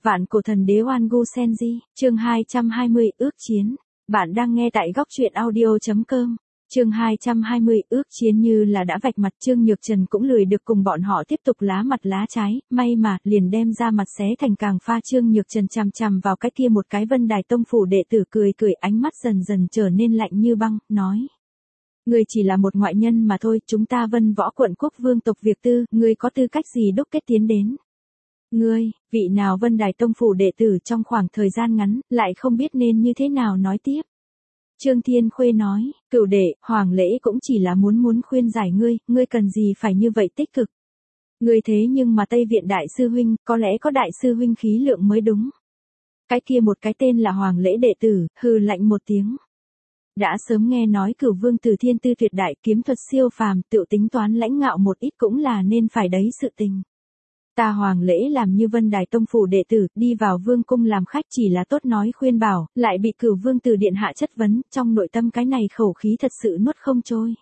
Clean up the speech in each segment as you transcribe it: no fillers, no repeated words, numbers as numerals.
Vạn cổ thần đế Oan Gu Senji, chương 220, ước chiến. Bạn đang nghe tại góc truyện audio.com. Chương 220, ước chiến. Như là đã vạch mặt, Trương Nhược Trần cũng lười được cùng bọn họ tiếp tục lá mặt lá trái, may mà liền đem ra mặt xé thành càng pha. Trương Nhược Trần chằm chằm vào cái kia một cái Vân Đài Tông phủ đệ tử, cười cười, ánh mắt dần dần trở nên lạnh như băng, nói: "Ngươi chỉ là một ngoại nhân mà thôi, chúng ta Vân Võ quận quốc vương tộc Việc Tư, ngươi có tư cách gì đúc kết tiến đến? Ngươi, vị nào Vân Đài Tông phủ đệ tử trong khoảng thời gian ngắn, lại không biết nên như thế nào nói tiếp?" Trương Thiên Khuê nói: "Cửu đệ, Hoàng lễ cũng chỉ là muốn khuyên giải ngươi cần gì phải như vậy tích cực. Ngươi thế nhưng mà Tây Viện đại sư huynh, có lẽ có đại sư huynh khí lượng mới đúng." Cái kia một cái tên là Hoàng lễ đệ tử, hừ lạnh một tiếng. Đã sớm nghe nói Cửu vương tử thiên tư tuyệt đại, kiếm thuật siêu phàm, tự tính toán lãnh ngạo một ít cũng là nên phải đấy sự tình. Ta Hoàng lễ làm như Vân Đài Tông phủ đệ tử, đi vào vương cung làm khách chỉ là tốt nói khuyên bảo, lại bị Cửu vương tử điện hạ chất vấn, trong nội tâm cái này khẩu khí thật sự nuốt không trôi.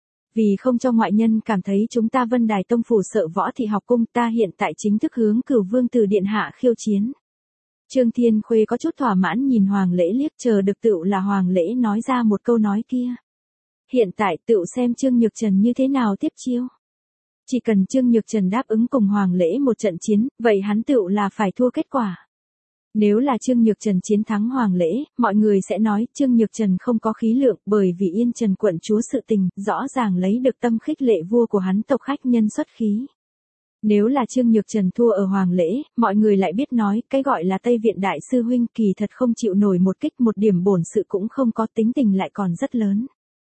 Vì không cho ngoại nhân cảm thấy chúng ta Vân Đài Tông phủ sợ Võ Thị học cung, ta hiện tại chính thức hướng Cửu vương tử điện hạ khiêu chiến. Trương Thiên Khuê có chút thỏa mãn nhìn Hoàng lễ liếc, chờ được tựu là Hoàng lễ nói ra một câu nói kia. Hiện tại tựu xem Trương Nhược Trần như thế nào tiếp chiêu. Chỉ cần Trương Nhược Trần đáp ứng cùng Hoàng lễ một trận chiến, vậy hắn tựu là phải thua kết quả. Nếu là Trương Nhược Trần chiến thắng Hoàng lễ, mọi người sẽ nói Trương Nhược Trần không có khí lượng, bởi vì Yên Trần quận chúa sự tình, rõ ràng lấy được tâm khích lệ vua của hắn tộc khách nhân xuất khí. Nếu là Trương Nhược Trần thua ở Hoàng lễ, mọi người lại biết nói, cái gọi là Tây Viện đại sư huynh kỳ thật không chịu nổi một kích, một điểm bổn sự cũng không có, tính tình lại còn rất lớn.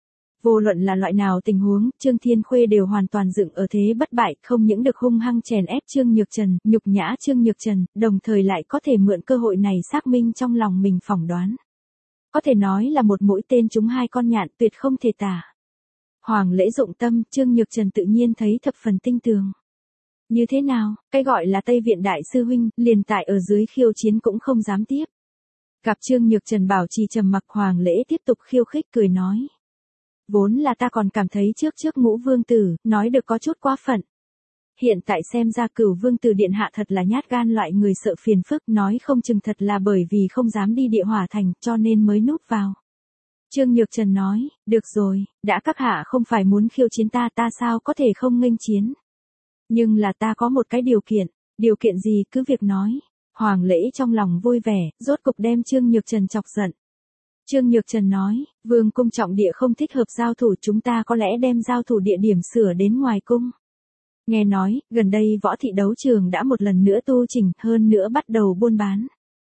Vô luận là loại nào tình huống, Trương Thiên Khuê đều hoàn toàn dựng ở thế bất bại, không những được hung hăng chèn ép Trương Nhược Trần, nhục nhã Trương Nhược Trần, đồng thời lại có thể mượn cơ hội này xác minh trong lòng mình phỏng đoán. Có thể nói là một mũi tên trúng hai con nhạn, tuyệt không thể tả. Hoàng lễ dụng tâm, Trương Nhược Trần tự nhiên thấy thập phần tinh tường. Như thế nào, cái gọi là Tây Viện đại sư huynh, liền tại ở dưới khiêu chiến cũng không dám tiếp. Gặp Trương Nhược Trần bảo trì trầm mặc, Hoàng lễ tiếp tục khiêu khích, cười nói: "Vốn là ta còn cảm thấy trước Ngũ vương tử, nói được có chút quá phận. Hiện tại xem ra Cửu vương tử điện hạ thật là nhát gan loại người sợ phiền phức, nói không chừng thật là bởi vì không dám đi Địa Hỏa thành, cho nên mới núp vào." Trương Nhược Trần nói: "Được rồi, đã các hạ không phải muốn khiêu chiến ta sao có thể không nghênh chiến. Nhưng là ta có một cái điều kiện gì cứ việc nói." Hoàng lễ trong lòng vui vẻ, rốt cục đem Trương Nhược Trần chọc giận. Trương Nhược Trần nói: "Vương cung trọng địa không thích hợp giao thủ, chúng ta có lẽ đem giao thủ địa điểm sửa đến ngoài cung. Nghe nói, gần đây Võ Thị đấu trường đã một lần nữa tu chỉnh, hơn nữa bắt đầu buôn bán.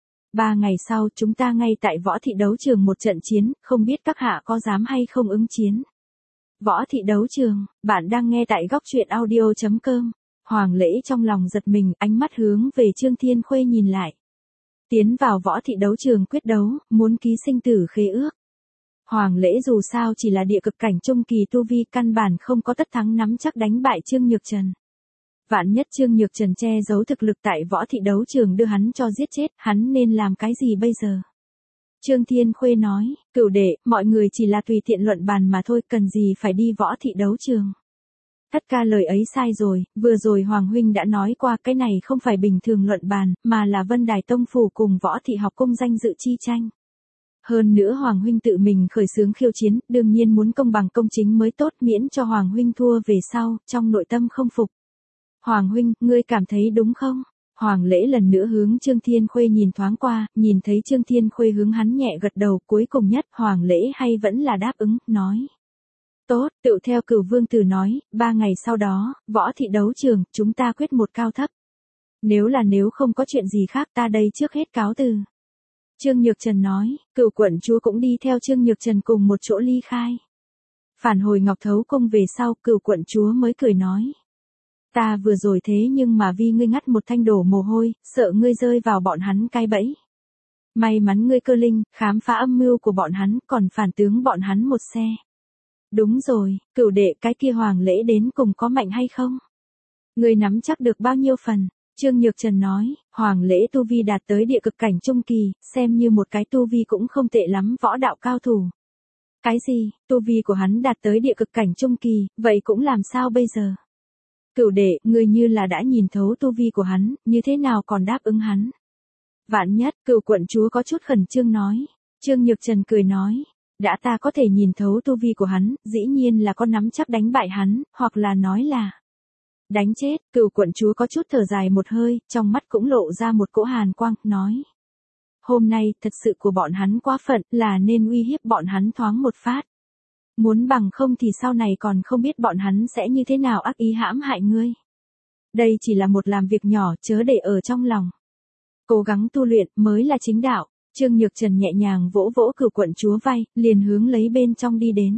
3 ngày sau chúng ta ngay tại Võ Thị đấu trường một trận chiến, không biết các hạ có dám hay không ứng chiến." Võ Thị đấu trường, bạn đang nghe tại góc truyện audio.com. Hoàng lễ trong lòng giật mình, ánh mắt hướng về Trương Thiên Khuê nhìn lại. Tiến vào Võ Thị đấu trường quyết đấu, muốn ký sinh tử khế ước. Hoàng lễ dù sao chỉ là địa cực cảnh trung kỳ tu vi, căn bản không có tất thắng nắm chắc đánh bại Trương Nhược Trần. Vạn nhất Trương Nhược Trần che giấu thực lực tại Võ Thị đấu trường đưa hắn cho giết chết, hắn nên làm cái gì bây giờ? Trương Thiên Khuê nói: "Cửu đệ, mọi người chỉ là tùy tiện luận bàn mà thôi, cần gì phải đi Võ Thị đấu trường. Thất ca lời ấy sai rồi, vừa rồi Hoàng huynh đã nói qua, cái này không phải bình thường luận bàn, mà là Vân Đài Tông phủ cùng Võ Thị học cung danh dự chi tranh. Hơn nữa Hoàng huynh tự mình khởi xướng khiêu chiến, đương nhiên muốn công bằng công chính mới tốt, miễn cho Hoàng huynh thua về sau, trong nội tâm không phục. Hoàng huynh, ngươi cảm thấy đúng không?" Hoàng lễ lần nữa hướng Trương Thiên Khuê nhìn thoáng qua, nhìn thấy Trương Thiên Khuê hướng hắn nhẹ gật đầu, cuối cùng nhất Hoàng lễ hay vẫn là đáp ứng, nói: "Tốt, tựu theo Cửu vương tử nói, 3 ngày sau đó, Võ Thị đấu trường, chúng ta quyết một cao thấp. Nếu không có chuyện gì khác, ta đây trước hết cáo từ." Trương Nhược Trần nói, Cửu quận chúa cũng đi theo Trương Nhược Trần cùng một chỗ ly khai. Phản hồi Ngọc Thấu cung về sau, Cửu quận chúa mới cười nói: "Ta vừa rồi thế nhưng mà vì ngươi ngắt một thanh đổ mồ hôi, sợ ngươi rơi vào bọn hắn cái bẫy. May mắn ngươi cơ linh, khám phá âm mưu của bọn hắn, còn phản tướng bọn hắn một xe. Đúng rồi, Cửu đệ, cái kia Hoàng lễ đến cùng có mạnh hay không? Ngươi nắm chắc được bao nhiêu phần?" Trương Nhược Trần nói: "Hoàng lễ tu vi đạt tới địa cực cảnh trung kỳ, xem như một cái tu vi cũng không tệ lắm, võ đạo cao thủ." "Cái gì, tu vi của hắn đạt tới địa cực cảnh trung kỳ, vậy cũng làm sao bây giờ?" "Cửu đệ, ngươi như là đã nhìn thấu tu vi của hắn, như thế nào còn đáp ứng hắn?" Vạn nhất, cửu quận chúa có chút khẩn trương nói. Trương Nhược Trần cười nói. Đã ta có thể nhìn thấu tu vi của hắn, dĩ nhiên là có nắm chắc đánh bại hắn, hoặc là nói là đánh chết. Cửu quận chúa có chút thở dài một hơi, trong mắt cũng lộ ra một cỗ hàn quang, nói. Hôm nay, thật sự của bọn hắn quá phận, là nên uy hiếp bọn hắn thoáng một phát. Muốn bằng không thì sau này còn không biết bọn hắn sẽ như thế nào ác ý hãm hại ngươi. Đây chỉ là một làm việc nhỏ, chớ để ở trong lòng. Cố gắng tu luyện mới là chính đạo. Trương Nhược Trần nhẹ nhàng vỗ vỗ cửu quận chúa vai, liền hướng lấy bên trong đi đến.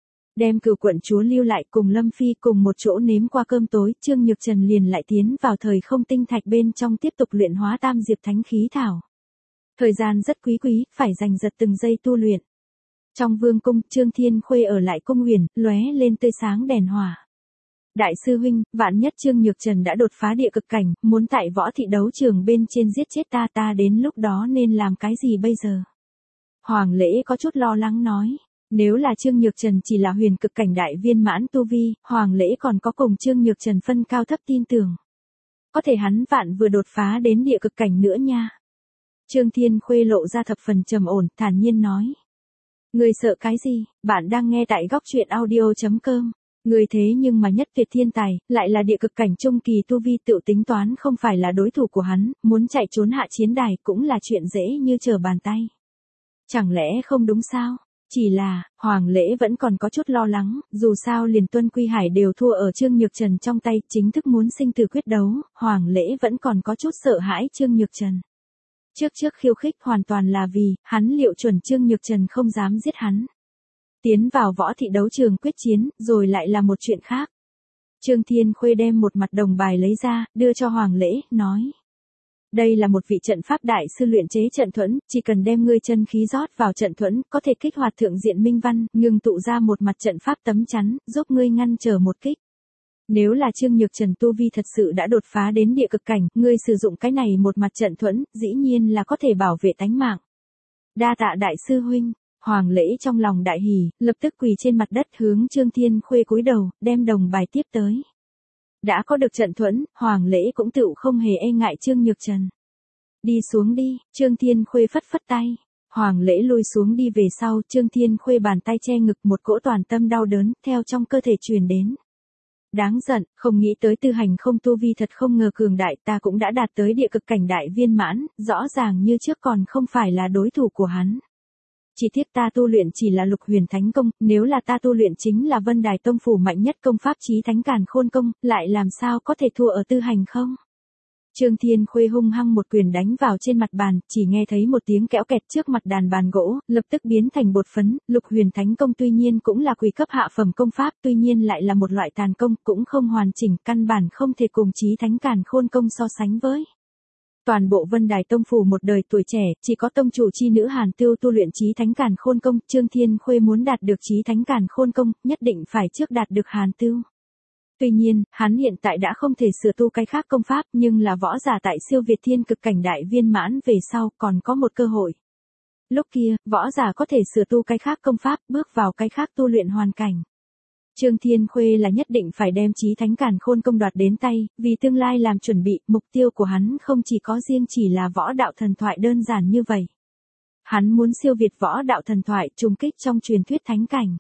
Đem cửu quận chúa lưu lại cùng Lâm Phi cùng một chỗ nếm qua cơm tối, Trương Nhược Trần liền lại tiến vào thời không tinh thạch bên trong tiếp tục luyện hóa tam diệp thánh khí thảo. Thời gian rất quý, phải dành giật từng giây tu luyện. Trong vương cung, Trương Thiên Khuê ở lại cung huyền, lóe lên tươi sáng đèn hỏa. Đại sư huynh, vạn nhất Trương Nhược Trần đã đột phá địa cực cảnh, muốn tại võ thị đấu trường bên trên giết chết ta đến lúc đó nên làm cái gì bây giờ? Hoàng Lễ có chút lo lắng nói. Nếu là Trương Nhược Trần chỉ là huyền cực cảnh đại viên mãn tu vi, Hoàng Lễ còn có cùng Trương Nhược Trần phân cao thấp tin tưởng. Có thể hắn vạn vừa đột phá đến địa cực cảnh nữa nha. Trương Thiên Khuê lộ ra thập phần trầm ổn, thản nhiên nói. Người sợ cái gì? Bạn đang nghe tại góc truyện audio.com. Người thế nhưng mà nhất tuyệt thiên tài, lại là địa cực cảnh trung kỳ tu vi, tự tính toán không phải là đối thủ của hắn, muốn chạy trốn hạ chiến đài cũng là chuyện dễ như trở bàn tay. Chẳng lẽ không đúng sao? Chỉ là, Hoàng Lễ vẫn còn có chút lo lắng, dù sao liền Tuân Quy Hải đều thua ở Trương Nhược Trần trong tay, chính thức muốn sinh tử quyết đấu, Hoàng Lễ vẫn còn có chút sợ hãi Trương Nhược Trần. Trước khiêu khích hoàn toàn là vì, hắn liệu chuẩn Trương Nhược Trần không dám giết hắn. Tiến vào võ thị đấu trường quyết chiến, rồi lại là một chuyện khác. Trương Thiên Khuê đem một mặt đồng bài lấy ra, đưa cho Hoàng Lễ, nói. Đây là một vị trận pháp đại sư luyện chế trận thuẫn, chỉ cần đem ngươi chân khí rót vào trận thuẫn, có thể kích hoạt thượng diện minh văn, ngừng tụ ra một mặt trận pháp tấm chắn, giúp ngươi ngăn trở một kích. Nếu là Trương Nhược Trần tu vi thật sự đã đột phá đến địa cực cảnh, ngươi sử dụng cái này một mặt trận thuẫn, dĩ nhiên là có thể bảo vệ tánh mạng. Đa tạ đại sư huynh. Hoàng Lễ trong lòng đại hỉ, lập tức quỳ trên mặt đất hướng Trương Thiên Khuê cúi đầu, đem đồng bài tiếp tới. Đã có được trận thuẫn, Hoàng Lễ cũng tựu không hề e ngại Trương Nhược Trần. Đi xuống đi, Trương Thiên Khuê phất phất tay. Hoàng Lễ lui xuống đi về sau, Trương Thiên Khuê bàn tay che ngực, một cỗ toàn tâm đau đớn, theo trong cơ thể truyền đến. Đáng giận, không nghĩ tới Tư Hành không tu vi thật không ngờ cường đại, ta cũng đã đạt tới địa cực cảnh đại viên mãn, rõ ràng như trước còn không phải là đối thủ của hắn. Chỉ tiếc ta tu luyện chỉ là Lục Huyền Thánh Công, nếu là ta tu luyện chính là Vân Đài Tông phủ mạnh nhất công pháp Chí Thánh Càn Khôn Công, lại làm sao có thể thua ở Tư Hành không? Trương Thiên Khuê hung hăng một quyền đánh vào trên mặt bàn, chỉ nghe thấy một tiếng kéo kẹt trước mặt đàn bàn gỗ, lập tức biến thành bột phấn. Lục Huyền Thánh Công tuy nhiên cũng là quỷ cấp hạ phẩm công pháp, tuy nhiên lại là một loại tàn công, cũng không hoàn chỉnh, căn bản không thể cùng Chí Thánh Càn Khôn Công so sánh với. Toàn bộ Vân Đài Tông phủ một đời tuổi trẻ, chỉ có tông chủ chi nữ Hàn Tiêu tu luyện Chí Thánh Càn Khôn Công, Trương Thiên Khuê muốn đạt được Chí Thánh Càn Khôn Công, nhất định phải trước đạt được Hàn Tiêu. Tuy nhiên, hắn hiện tại đã không thể sửa tu cái khác công pháp, nhưng là võ giả tại siêu việt thiên cực cảnh đại viên mãn về sau còn có một cơ hội. Lúc kia, võ giả có thể sửa tu cái khác công pháp, bước vào cái khác tu luyện hoàn cảnh. Trương Thiên Khuê là nhất định phải đem Chí Thánh Càn Khôn Công đoạt đến tay, vì tương lai làm chuẩn bị, mục tiêu của hắn không chỉ có riêng chỉ là võ đạo thần thoại đơn giản như vậy. Hắn muốn siêu việt võ đạo thần thoại, trùng kích trong truyền thuyết thánh cảnh.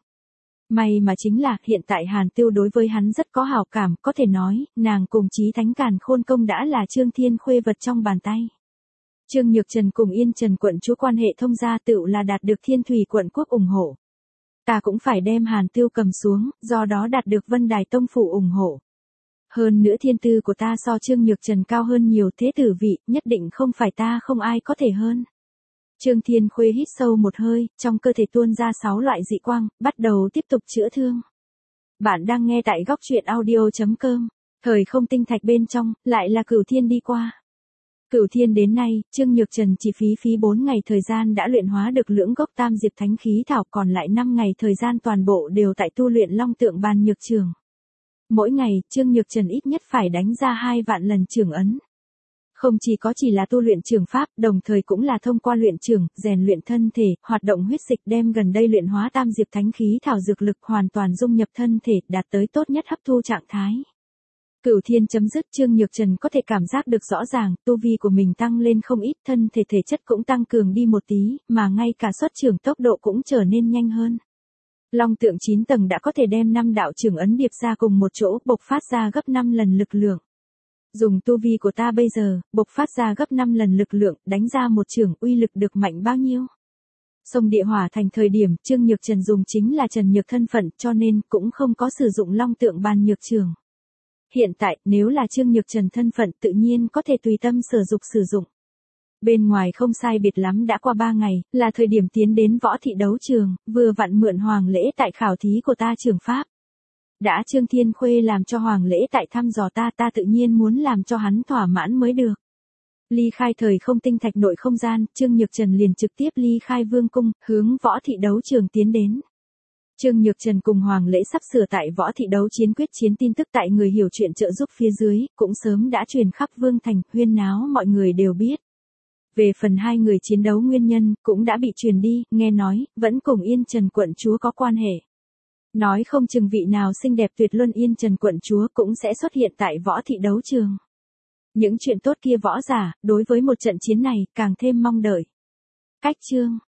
May mà chính là, hiện tại Hàn Tiêu đối với hắn rất có hảo cảm, có thể nói, nàng cùng Chí Thánh Càn Khôn Công đã là Trương Thiên Khuê vật trong bàn tay. Trương Nhược Trần cùng Yên Trần quận chúa quan hệ thông gia tựu là đạt được Thiên Thủy quận quốc ủng hộ. Ta cũng phải đem Hàn Tiêu cầm xuống, do đó đạt được Vân Đài Tông phủ ủng hộ. Hơn nữa thiên tư của ta so Trương Nhược Trần cao hơn nhiều, thế tử vị, nhất định không phải ta không ai có thể hơn. Trương Thiên Khuê hít sâu một hơi, trong cơ thể tuôn ra 6 loại dị quang, bắt đầu tiếp tục chữa thương. Bạn đang nghe tại góc truyện audio.com. Thời không tinh thạch bên trong, lại là Cửu Thiên đi qua. Cửu Thiên đến nay, Trương Nhược Trần chỉ phí 4 ngày thời gian đã luyện hóa được lưỡng gốc tam diệp thánh khí thảo, còn lại 5 ngày thời gian toàn bộ đều tại tu luyện Long Tượng Bàn Nhược Trường. Mỗi ngày, Trương Nhược Trần ít nhất phải đánh ra 2 vạn lần trường ấn. Không chỉ là tu luyện trường pháp, đồng thời cũng là thông qua luyện trường, rèn luyện thân thể, hoạt động huyết dịch, đem gần đây luyện hóa tam diệp thánh khí thảo dược lực hoàn toàn dung nhập thân thể, đạt tới tốt nhất hấp thu trạng thái. Cửu thiên chấm dứt, Trương Nhược Trần có thể cảm giác được rõ ràng, tu vi của mình tăng lên không ít, thân thể thể chất cũng tăng cường đi một tí, mà ngay cả xuất trưởng tốc độ cũng trở nên nhanh hơn. Long tượng 9 tầng đã có thể đem 5 đạo trưởng ấn điệp ra cùng một chỗ, bộc phát ra gấp 5 lần lực lượng. Dùng tu vi của ta bây giờ, bộc phát ra gấp 5 lần lực lượng, đánh ra một chưởng uy lực được mạnh bao nhiêu? Sông Địa Hỏa Thành thời điểm Trương Nhược Trần dùng chính là Trần Nhược thân phận, cho nên cũng không có sử dụng Long tượng bàn nhược trường. Hiện tại, nếu là Trương Nhược Trần thân phận tự nhiên có thể tùy tâm sử dụng. Bên ngoài không sai biệt lắm đã qua 3 ngày, là thời điểm tiến đến võ thị đấu trường, vừa vặn mượn hoàng lễ tại khảo thí của ta trường pháp. Đã Trương Thiên Khuê làm cho hoàng lễ tại thăm dò ta tự nhiên muốn làm cho hắn thỏa mãn mới được. Ly khai thời không tinh thạch nội không gian, Trương Nhược Trần liền trực tiếp ly khai vương cung, hướng võ thị đấu trường tiến đến. Trương Nhược Trần cùng hoàng lễ sắp sửa tại võ thị đấu chiến quyết chiến, tin tức tại người hiểu chuyện trợ giúp phía dưới, cũng sớm đã truyền khắp vương thành, huyên náo mọi người đều biết. Về phần hai người chiến đấu nguyên nhân, cũng đã bị truyền đi, nghe nói, vẫn cùng Yên Trần quận chúa có quan hệ. Nói không chừng vị nào xinh đẹp tuyệt luân Yên Trần quận chúa cũng sẽ xuất hiện tại võ thị đấu trường. Những chuyện tốt kia võ giả, đối với một trận chiến này, càng thêm mong đợi. Cách chương